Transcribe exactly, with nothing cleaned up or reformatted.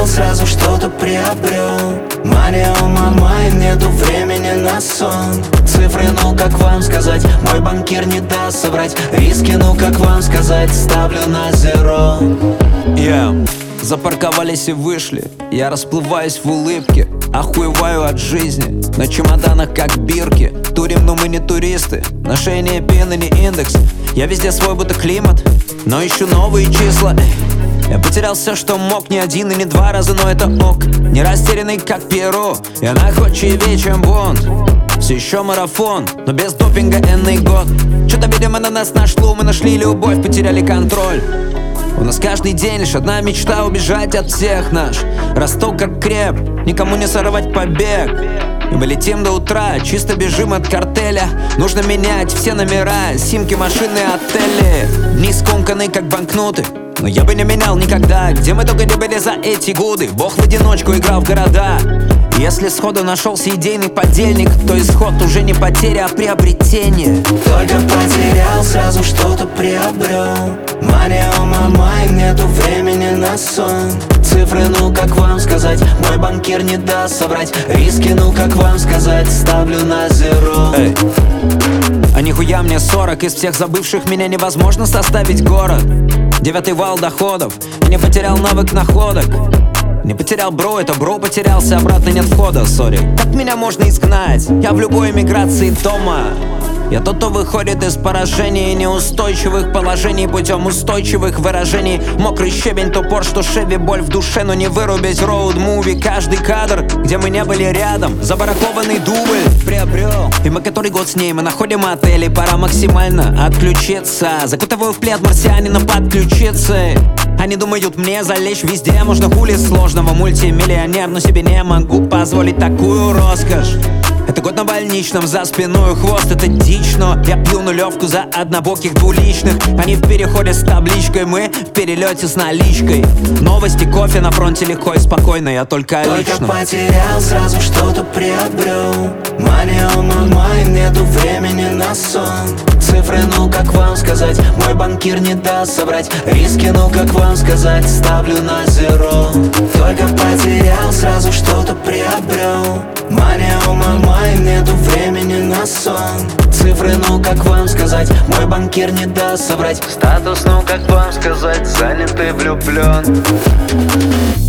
сразу что-то приобрел. Мания у мама, и нету времени на сон. Цифры, ну как вам сказать, мой банкир не даст соврать. Риски, ну как вам сказать, ставлю на зеро. Yeah. Запарковались и вышли, я расплываюсь в улыбке, охуеваю от жизни. На чемоданах как бирки, турим, но мы не туристы. На шее не пин и не индекс, я везде свой будто климат, но ищу новые числа. Я потерял все, что мог, не один и не два раза, но это ок. Не растерянный как Перу, я находчивее, чем Бонд. Все еще марафон, но без допинга энный год. Что-то, видимо, на нас нашло, мы нашли любовь, потеряли контроль. У нас каждый день лишь одна мечта — убежать от всех наш. Росток как креп, никому не сорвать побег. И мы летим до утра, чисто бежим от картеля. Нужно менять все номера, симки, машины, отели. Дни скомканы как банкноты, но я бы не менял никогда. Где мы только не были за эти годы, Бог в одиночку играл в города. Если сходу нашелся идейный подельник, то исход уже не потеря, а приобретение. Только потерял, сразу что-то приобрел. Мания у мама, и нету времени на сон. Цифры, ну как вам сказать, мой банкир не даст соврать. Риски, ну как вам сказать, ставлю на зеро. Эй. А нихуя мне сорок, из всех забывших меня невозможно составить город. Девятый вал доходов, я не потерял навык находок. Не потерял бро, это бро потерялся, обратно нет входа, сори. Как меня можно изгнать? Я в любой эмиграции дома. Я тот, кто выходит из поражений и неустойчивых положений путем устойчивых выражений. Мокрый щебень, топор, что шеви, боль в душе, но не вырубить роуд-муви. Каждый кадр, где мы не были рядом, забаракованный дубль приобрел. И мы который год с ней, мы находим отели, пора максимально отключиться. Закутываю в плед марсианина подключиться. Они думают, мне залечь везде можно, хули сложного. Мультимиллионер, но себе не могу позволить такую роскошь. Это год на больничном, за спиной хвост, это дичь. Но я пью нулевку за однобоких двуличных. Они в переходе с табличкой, мы в перелете с наличкой. Новости, кофе на фронте легко и спокойно, я только о личном. Только потерял, сразу что-то приобрел. Мания у мама, и нету времени на сон. Цифры, ну как вам сказать, мой банкир не даст соврать. Риски, ну как вам сказать, ставлю на зеро. Только потерял, сразу что-то приобрел. Мания у мама, и нету времени на сон. Цифры, ну как вам сказать, мой банкир не даст соврать. Статус, ну как вам сказать, занят и влюблен.